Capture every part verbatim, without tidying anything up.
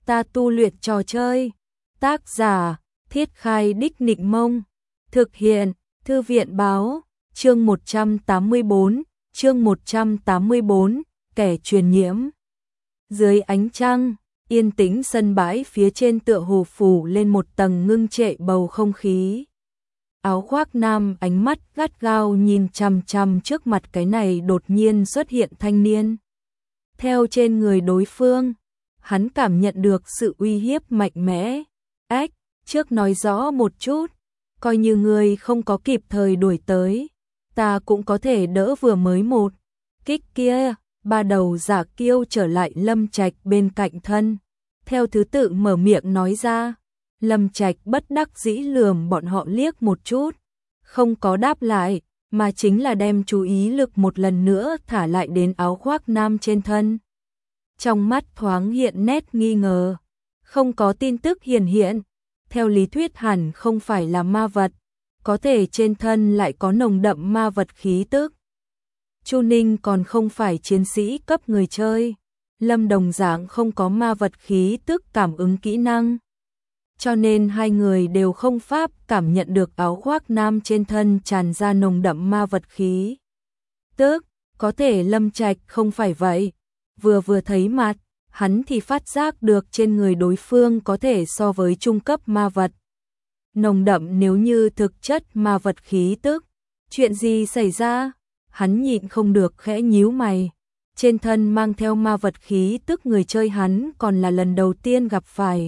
ta tu luyện trò chơi. Tác giả, Thiết Khai Đích Nịnh Mông. Thực hiện, Thư viện báo, chương một trăm tám mươi bốn, chương một trăm tám mươi bốn, kẻ truyền nhiễm. Dưới ánh trăng, yên tĩnh sân bãi phía trên tựa hồ phủ lên một tầng ngưng trệ bầu không khí. Áo khoác nam ánh mắt gắt gao nhìn chằm chằm trước mặt cái này đột nhiên xuất hiện thanh niên. Theo trên người đối phương, hắn cảm nhận được sự uy hiếp mạnh mẽ. Ách, trước nói rõ một chút, coi như người không có kịp thời đuổi tới, ta cũng có thể đỡ vừa mới một kích kia. Ba đầu giả kiêu trở lại Lâm Trạch bên cạnh thân, theo thứ tự mở miệng nói ra. Lâm Trạch bất đắc dĩ lườm bọn họ liếc một chút, không có đáp lại, mà chính là đem chú ý lực một lần nữa thả lại đến áo khoác nam trên thân. Trong mắt thoáng hiện nét nghi ngờ, không có tin tức hiển hiện, theo lý thuyết hẳn không phải là ma vật, có thể trên thân lại có nồng đậm ma vật khí tức. Chu Ninh còn không phải chiến sĩ cấp người chơi, Lâm đồng dạng không có ma vật khí tức cảm ứng kỹ năng, cho nên hai người đều không pháp cảm nhận được áo khoác nam trên thân tràn ra nồng đậm ma vật khí tức. Có thể Lâm Trạch không phải vậy, vừa vừa thấy mặt, hắn thì phát giác được trên người đối phương có thể so với trung cấp ma vật. Nồng đậm nếu như thực chất ma vật khí tức. Chuyện gì xảy ra? Hắn nhịn không được khẽ nhíu mày. Trên thân mang theo ma vật khí tức người chơi hắn còn là lần đầu tiên gặp phải.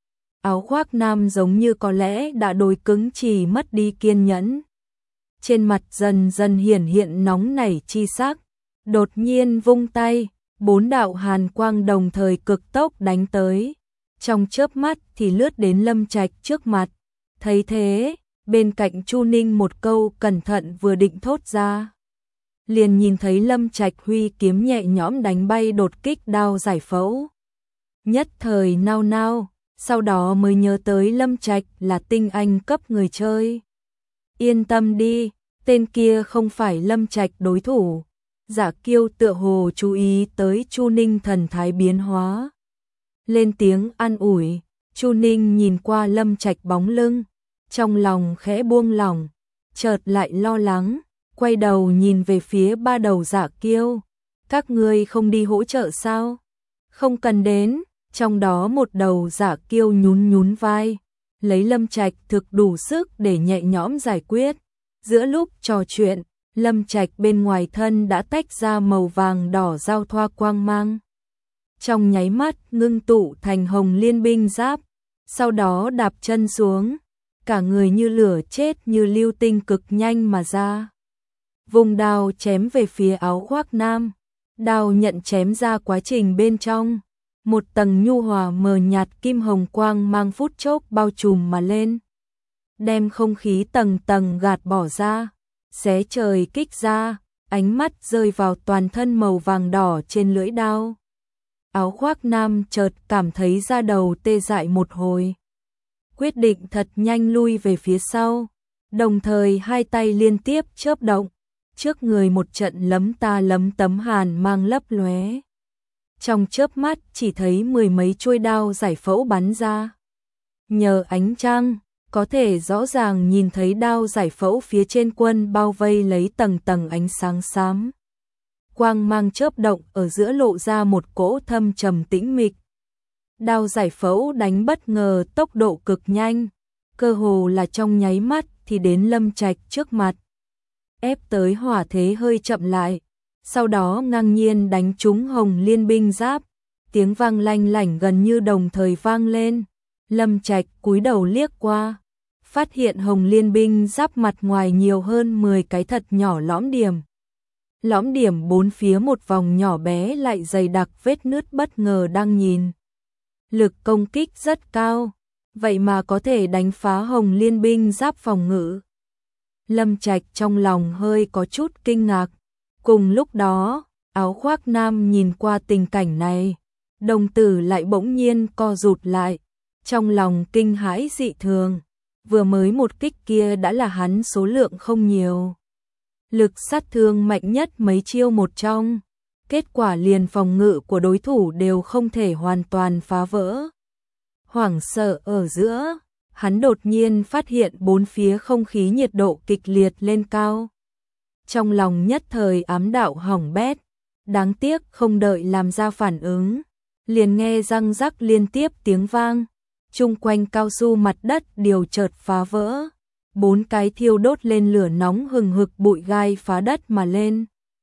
Áo khoác nam giống như có lẽ đã đôi cứng chỉ mất đi kiên nhẫn. Trên mặt dần dần hiển hiện nóng nảy chi sắc. Đột nhiên vung tay, bốn đạo hàn quang đồng thời cực tốc đánh tới. Trong chớp mắt thì lướt đến Lâm Trạch trước mặt. Thấy thế, bên cạnh Chu Ninh một câu cẩn thận vừa định thốt ra, liền nhìn thấy Lâm Trạch huy kiếm nhẹ nhõm đánh bay đột kích đao giải phẫu. Nhất thời nao nao, sau đó mới nhớ tới Lâm Trạch là tinh anh cấp người chơi. Yên tâm đi, tên kia không phải Lâm Trạch đối thủ. Giả kiêu tựa hồ chú ý tới Chu Ninh thần thái biến hóa, lên tiếng an ủi. Chu Ninh nhìn qua Lâm Trạch bóng lưng, trong lòng khẽ buông lỏng, chợt lại lo lắng, quay đầu nhìn về phía ba đầu giả kiêu. Các ngươi không đi hỗ trợ sao? Không cần đến. Trong đó một đầu giả kiêu nhún nhún vai, lấy Lâm Trạch thực đủ sức để nhẹ nhõm giải quyết. Giữa lúc trò chuyện, Lâm Trạch bên ngoài thân đã tách ra màu vàng đỏ giao thoa quang mang. Trong nháy mắt ngưng tụ thành hồng liên binh giáp, sau đó đạp chân xuống, cả người như lửa chết như lưu tinh cực nhanh mà ra. Vùng đao chém về phía áo khoác nam, đao nhận chém ra quá trình bên trong. Một tầng nhu hòa mờ nhạt kim hồng quang mang phút chốc bao trùm mà lên, đem không khí tầng tầng gạt bỏ ra, xé trời kích ra, ánh mắt rơi vào toàn thân màu vàng đỏ trên lưỡi đao. Áo khoác nam chợt cảm thấy da đầu tê dại một hồi, quyết định thật nhanh lui về phía sau, đồng thời hai tay liên tiếp chớp động, trước người một trận lấm ta lấm tấm hàn mang lấp lóe. Trong chớp mắt chỉ thấy mười mấy chuôi đao giải phẫu bắn ra. Nhờ ánh trăng, có thể rõ ràng nhìn thấy đao giải phẫu phía trên quân bao vây lấy tầng tầng ánh sáng xám. Quang mang chớp động ở giữa lộ ra một cỗ thâm trầm tĩnh mịch. Đao giải phẫu đánh bất ngờ tốc độ cực nhanh, cơ hồ là trong nháy mắt thì đến Lâm Trạch trước mặt. Ép tới hỏa thế hơi chậm lại, sau đó ngang nhiên đánh trúng hồng liên binh giáp, tiếng vang lanh lảnh gần như đồng thời vang lên. Lâm Trạch cúi đầu liếc qua, phát hiện hồng liên binh giáp mặt ngoài nhiều hơn mười cái thật nhỏ lõm điểm. Lõm điểm bốn phía một vòng nhỏ bé lại dày đặc vết nứt bất ngờ đang nhìn. Lực công kích rất cao, vậy mà có thể đánh phá hồng liên binh giáp phòng ngự. Lâm Trạch trong lòng hơi có chút kinh ngạc. Cùng lúc đó, áo khoác nam nhìn qua tình cảnh này, đồng tử lại bỗng nhiên co rụt lại, trong lòng kinh hãi dị thường. Vừa mới một kích kia đã là hắn số lượng không nhiều, lực sát thương mạnh nhất mấy chiêu một trong, kết quả liền phòng ngự của đối thủ đều không thể hoàn toàn phá vỡ, Hoảng sợ ở giữa, hắn đột nhiên phát hiện bốn phía không khí nhiệt độ kịch liệt lên cao. Trong lòng nhất thời ám đạo hỏng bét, đáng tiếc không đợi làm ra phản ứng, liền nghe răng rắc liên tiếp tiếng vang, chung quanh cao su mặt đất đều chợt phá vỡ, bốn cái thiêu đốt lên lửa nóng hừng hực bụi gai phá đất mà lên.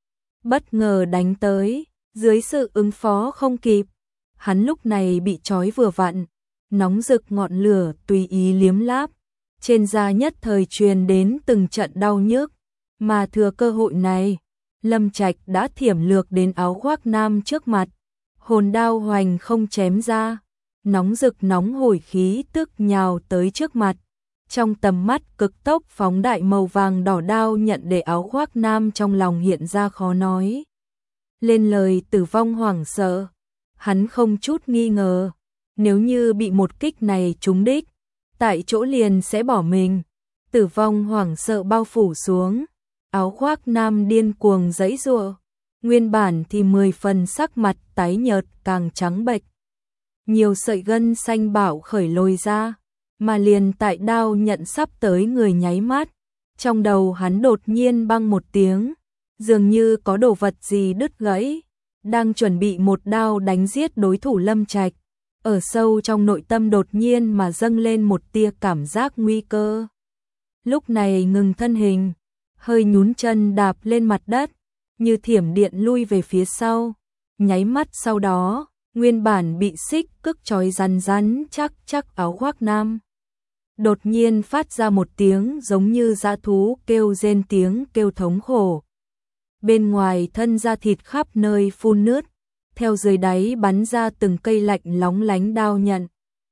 Bất ngờ đánh tới, dưới sự ứng phó không kịp, hắn lúc này bị trói vừa vặn, nóng rực ngọn lửa tùy ý liếm láp, trên da nhất thời truyền đến từng trận đau nhức, mà thừa cơ hội này, Lâm Trạch đã thiểm lược đến áo khoác nam trước mặt, hồn đao hoành không chém ra, nóng rực nóng hổi khí tức nhào tới trước mặt, trong tầm mắt cực tốc phóng đại màu vàng đỏ đao nhận để áo khoác nam trong lòng hiện ra khó nói lên lời, tử vong hoảng sợ, hắn không chút nghi ngờ, nếu như bị một kích này trúng đích, tại chỗ liền sẽ bỏ mình. Tử vong hoảng sợ bao phủ xuống, áo khoác nam điên cuồng giãy giụa, nguyên bản thì mười phần sắc mặt tái nhợt càng trắng bệch. Nhiều sợi gân xanh bạo khởi lồi ra, mà liền tại đao nhận sắp tới người nháy mắt, trong đầu hắn đột nhiên băng một tiếng, dường như có đồ vật gì đứt gãy, đang chuẩn bị một đao đánh giết đối thủ Lâm Trạch. Ở sâu trong nội tâm đột nhiên mà dâng lên một tia cảm giác nguy cơ. Lúc này ngừng thân hình, hơi nhún chân đạp lên mặt đất, như thiểm điện lui về phía sau. Nháy mắt sau đó, nguyên bản bị xích cức trói rắn rắn chắc chắc áo khoác nam. Đột nhiên phát ra một tiếng giống như dã thú kêu rên, tiếng kêu thống khổ. Bên ngoài thân da thịt khắp nơi phun nước, theo dưới đáy bắn ra từng cây lạnh lóng lánh đao nhận,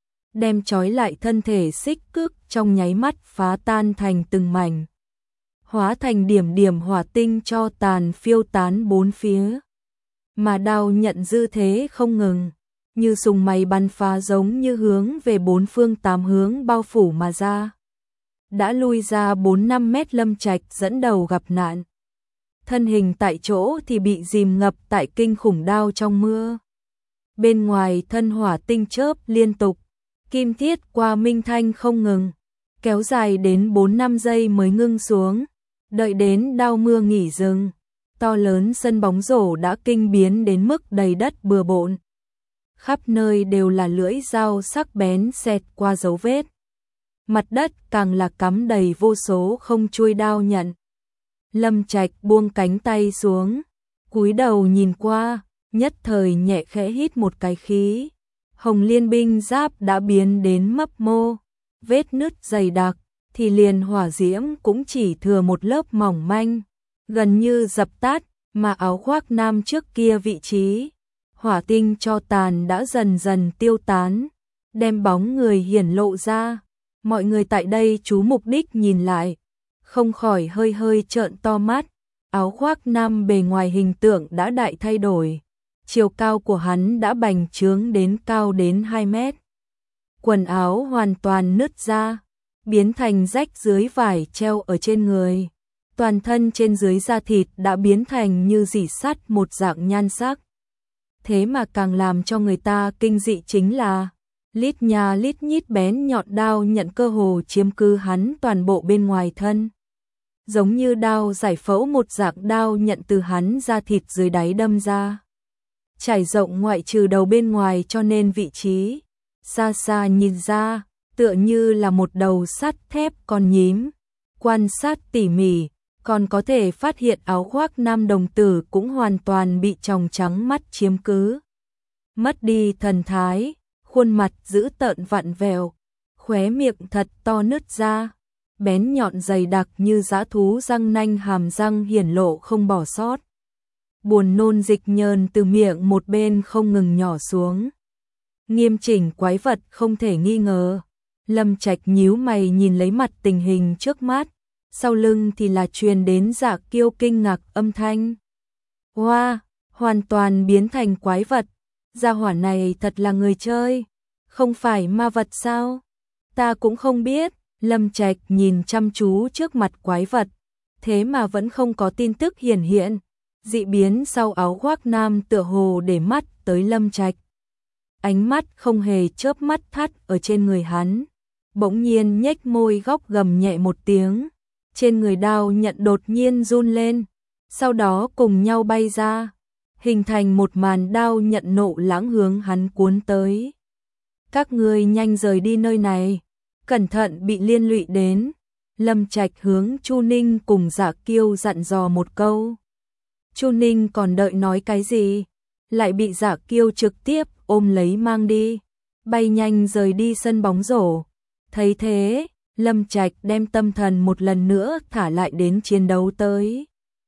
đem trói lại thân thể xích cước trong nháy mắt phá tan thành từng mảnh, hóa thành điểm điểm hỏa tinh cho tàn phiêu tán bốn phía. Mà đao nhận dư thế không ngừng, như sùng máy bắn phá giống như hướng về bốn phương tám hướng bao phủ mà ra. Đã lui ra bốn năm mét Lâm Trạch dẫn đầu gặp nạn. Thân hình tại chỗ thì bị dìm ngập tại kinh khủng đao trong mưa. Bên ngoài thân hỏa tinh chớp liên tục, kim thiết qua minh thanh không ngừng, kéo dài đến bốn năm giây mới ngưng xuống. Đợi đến đao mưa nghỉ dừng, to lớn sân bóng rổ đã kinh biến đến mức đầy đất bừa bộn. Khắp nơi đều là lưỡi dao sắc bén xẹt qua dấu vết. Mặt đất càng là cắm đầy vô số không chuôi đao nhận. Lâm Trạch buông cánh tay xuống, cúi đầu nhìn qua, nhất thời nhẹ khẽ hít một cái khí. Hồng Liên binh giáp đã biến đến mấp mô, vết nứt dày đặc, thì liền hỏa diễm cũng chỉ thừa một lớp mỏng manh, gần như dập tắt, mà áo khoác nam trước kia vị trí, hỏa tinh cho tàn đã dần dần tiêu tán, đem bóng người hiển lộ ra. Mọi người tại đây chú mục đích nhìn lại, không khỏi hơi hơi trợn to mắt. Áo khoác nam bề ngoài hình tượng đã đại thay đổi, chiều cao của hắn đã bành trướng đến cao đến hai mét. Quần áo hoàn toàn nứt ra, biến thành rách dưới vải treo ở trên người. Toàn thân trên dưới da thịt đã biến thành như rỉ sắt một dạng nhan sắc. Thế mà càng làm cho người ta kinh dị chính là lít nhà lít nhít bén nhọn đao nhận cơ hồ chiếm cứ hắn toàn bộ bên ngoài thân. Giống như đao giải phẫu một dạng đao nhận từ hắn da thịt dưới đáy đâm ra. Trải rộng ngoại trừ đầu bên ngoài cho nên vị trí, xa xa nhìn ra, tựa như là một đầu sắt thép con nhím. Quan sát tỉ mỉ, còn có thể phát hiện áo khoác nam đồng tử cũng hoàn toàn bị tròng trắng mắt chiếm cứ. Mất đi thần thái, khuôn mặt dữ tợn vặn vẹo, khóe miệng thật to nứt ra, bén nhọn dày đặc như dã thú răng nanh hàm răng hiển lộ không bỏ sót. Buồn nôn dịch nhờn từ miệng một bên không ngừng nhỏ xuống. Nghiêm chỉnh quái vật không thể nghi ngờ. Lâm Trạch nhíu mày nhìn lấy mặt tình hình trước mắt, sau lưng thì là truyền đến Dạ Kiêu kinh ngạc âm thanh. Hoa, wow, hoàn toàn biến thành quái vật, gia hỏa này thật là người chơi, không phải ma vật sao? Ta cũng không biết. Lâm Trạch nhìn chăm chú trước mặt quái vật, thế mà vẫn không có tin tức hiển hiện. Dị biến sau áo khoác nam tựa hồ để mắt tới Lâm Trạch. ánh mắt không hề chớp mắt thắt ở trên người hắn. Bỗng nhiên nhếch môi góc gầm nhẹ một tiếng, trên người Đao Nhận đột nhiên run lên, sau đó cùng nhau bay ra, hình thành một màn Đao Nhận nộ lãng hướng hắn cuốn tới. Các ngươi nhanh rời đi nơi này, cẩn thận bị liên lụy đến. Lâm Trạch hướng Chu Ninh cùng Dạ Kiêu dặn dò một câu. Chu Ninh còn đợi nói cái gì, lại bị Dạ Kiêu trực tiếp ôm lấy mang đi, bay nhanh rời đi sân bóng rổ. Thấy thế, Lâm Trạch đem tâm thần một lần nữa thả lại đến chiến đấu tới.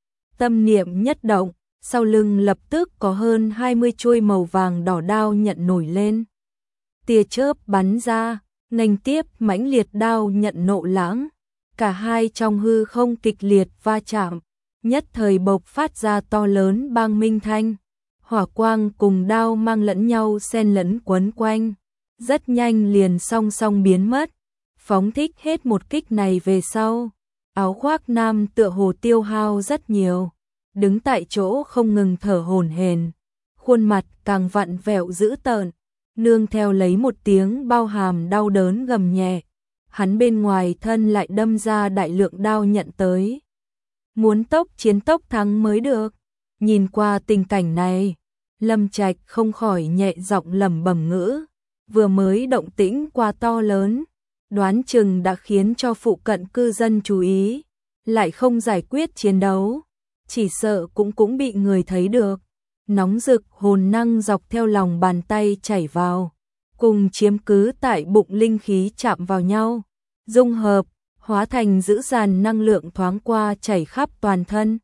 Tâm niệm nhất động, sau lưng lập tức có hơn hai mươi chuôi màu vàng đỏ Đao Nhận nổi lên. Tia chớp bắn ra, nghênh tiếp mãnh liệt Đao Nhận nộ lãng. Cả hai trong hư không kịch liệt va chạm, nhất thời bộc phát ra to lớn bang minh thanh. Hỏa quang cùng đao mang lẫn nhau xen lẫn quấn quanh, rất nhanh liền song song biến mất. Phóng thích hết một kích này về sau, áo khoác nam tựa hồ tiêu hao rất nhiều, đứng tại chỗ không ngừng thở hổn hển, khuôn mặt càng vặn vẹo dữ tợn, nương theo lấy một tiếng bao hàm đau đớn gầm nhẹ. Hắn bên ngoài thân lại đâm ra đại lượng đao nhận tới. Muốn tốc chiến tốc thắng mới được. Nhìn qua tình cảnh này, Lâm Trạch không khỏi nhẹ giọng lẩm bẩm ngữ, vừa mới động tĩnh qua to lớn, đoán chừng đã khiến cho phụ cận cư dân chú ý, lại không giải quyết chiến đấu, chỉ sợ cũng cũng bị người thấy được. Nóng rực hồn năng dọc theo lòng bàn tay chảy vào, cùng chiếm cứ tại bụng linh khí chạm vào nhau, dung hợp, hóa thành dữ dàn năng lượng thoáng qua chảy khắp toàn thân.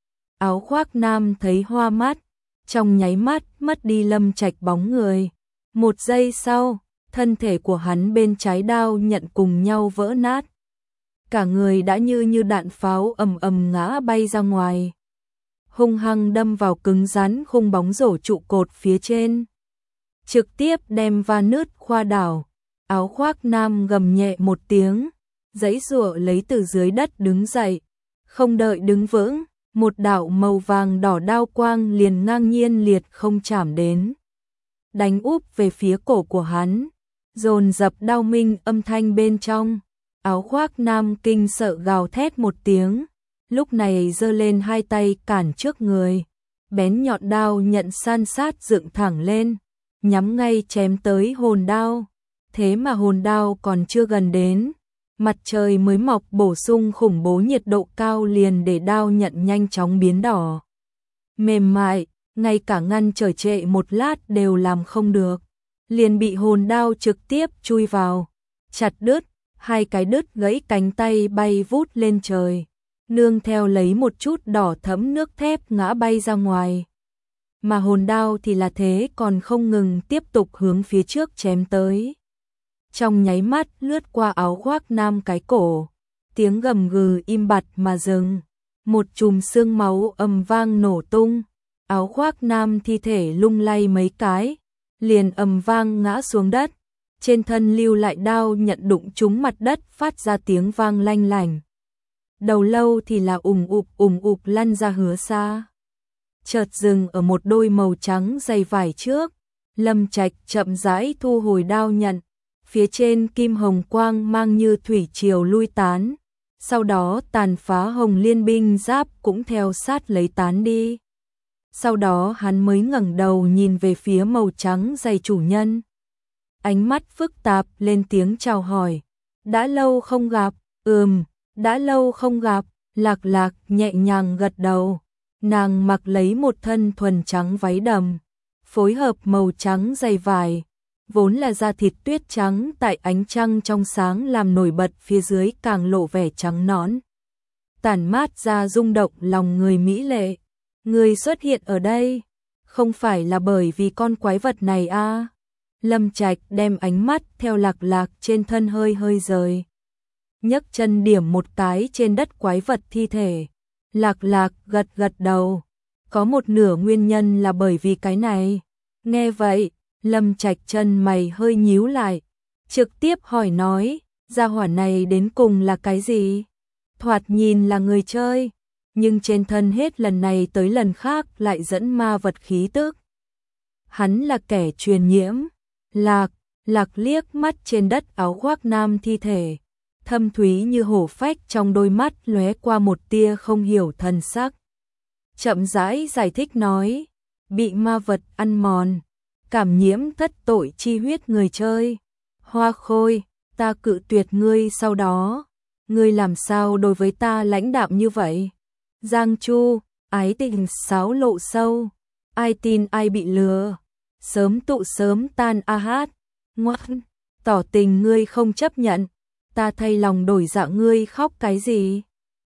Áo khoác nam thấy hoa mắt, trong nháy mắt mất đi Lâm Trạch bóng người. Một giây sau, thân thể của hắn bên trái đao nhận cùng nhau vỡ nát. Cả người đã như như đạn pháo ầm ầm ngã bay ra ngoài, hung hăng đâm vào cứng rắn khung bóng rổ trụ cột phía trên, trực tiếp đem va nứt khoa đảo. Áo khoác nam gầm nhẹ một tiếng, giãy giụa lấy từ dưới đất đứng dậy, không đợi đứng vững, một đạo màu vàng đỏ đao quang liền ngang nhiên liệt không chạm đến, đánh úp về phía cổ của hắn, dồn dập đao minh âm thanh bên trong. Áo khoác nam kinh sợ gào thét một tiếng, lúc này giơ lên hai tay cản trước người, bén nhọn đao nhận san sát dựng thẳng lên, nhắm ngay chém tới hồn đao. Thế mà hồn đao còn chưa gần đến, mặt trời mới mọc bổ sung khủng bố nhiệt độ cao liền để đao nhận nhanh chóng biến đỏ. Mềm mại, ngay cả ngăn trở trệ một lát đều làm không được, liền bị hồn đao trực tiếp chui vào, chặt đứt, hai cái đứt gãy cánh tay bay vút lên trời, nương theo lấy một chút đỏ thẫm nước thép ngã bay ra ngoài. Mà hồn đao thì là thế còn không ngừng tiếp tục hướng phía trước chém tới. Trong nháy mắt lướt qua áo khoác nam cái cổ, tiếng gầm gừ im bặt mà dừng, một chùm xương máu ầm vang nổ tung, áo khoác nam thi thể lung lay mấy cái, liền ầm vang ngã xuống đất, trên thân lưu lại đao nhận đụng trúng mặt đất phát ra tiếng vang lanh lành. Đầu lâu thì là ùng ụp ùng ụp lăn ra hứa xa, chợt dừng ở một đôi màu trắng dày vải trước. Lâm Trạch chậm rãi thu hồi đao nhận, phía trên kim hồng quang mang như thủy triều lui tán, sau đó tàn phá hồng liên binh giáp cũng theo sát lấy tán đi. Sau đó hắn mới ngẩng đầu nhìn về phía màu trắng dày chủ nhân, ánh mắt phức tạp lên tiếng chào hỏi. Đã lâu không gặp. Ừm, đã lâu không gặp. Lạc Lạc nhẹ nhàng gật đầu, nàng mặc lấy một thân thuần trắng váy đầm, phối hợp màu trắng dày vải, vốn là da thịt tuyết trắng tại ánh trăng trong sáng làm nổi bật phía dưới càng lộ vẻ trắng nõn, tản mát ra rung động lòng người mỹ lệ. Người xuất hiện ở đây, không phải là bởi vì con quái vật này a? À? Lâm Trạch đem ánh mắt theo Lạc Lạc trên thân hơi hơi rời, nhấc chân điểm một cái trên đất quái vật thi thể. Lạc Lạc gật gật đầu, có một nửa nguyên nhân là bởi vì cái này. Nghe vậy, Lâm Trạch chân mày hơi nhíu lại, trực tiếp hỏi nói, gia hỏa này đến cùng là cái gì? Thoạt nhìn là người chơi, nhưng trên thân hết lần này tới lần khác lại dẫn ma vật khí tức. Hắn là kẻ truyền nhiễm, Lạc, Lạc liếc mắt trên đất áo khoác nam thi thể, thâm thúy như hổ phách trong đôi mắt lóe qua một tia không hiểu thần sắc. Chậm rãi giải thích nói, bị ma vật ăn mòn, cảm nhiễm thất tội chi huyết người chơi. Hoa Khôi, ta cự tuyệt ngươi sau đó, ngươi làm sao đối với ta lãnh đạm như vậy? Giang Chu, ái tình sáo lộ sâu, ai tin ai bị lừa, sớm tụ sớm tan a hát, ngoan, tỏ tình ngươi không chấp nhận, ta thay lòng đổi dạ ngươi khóc cái gì?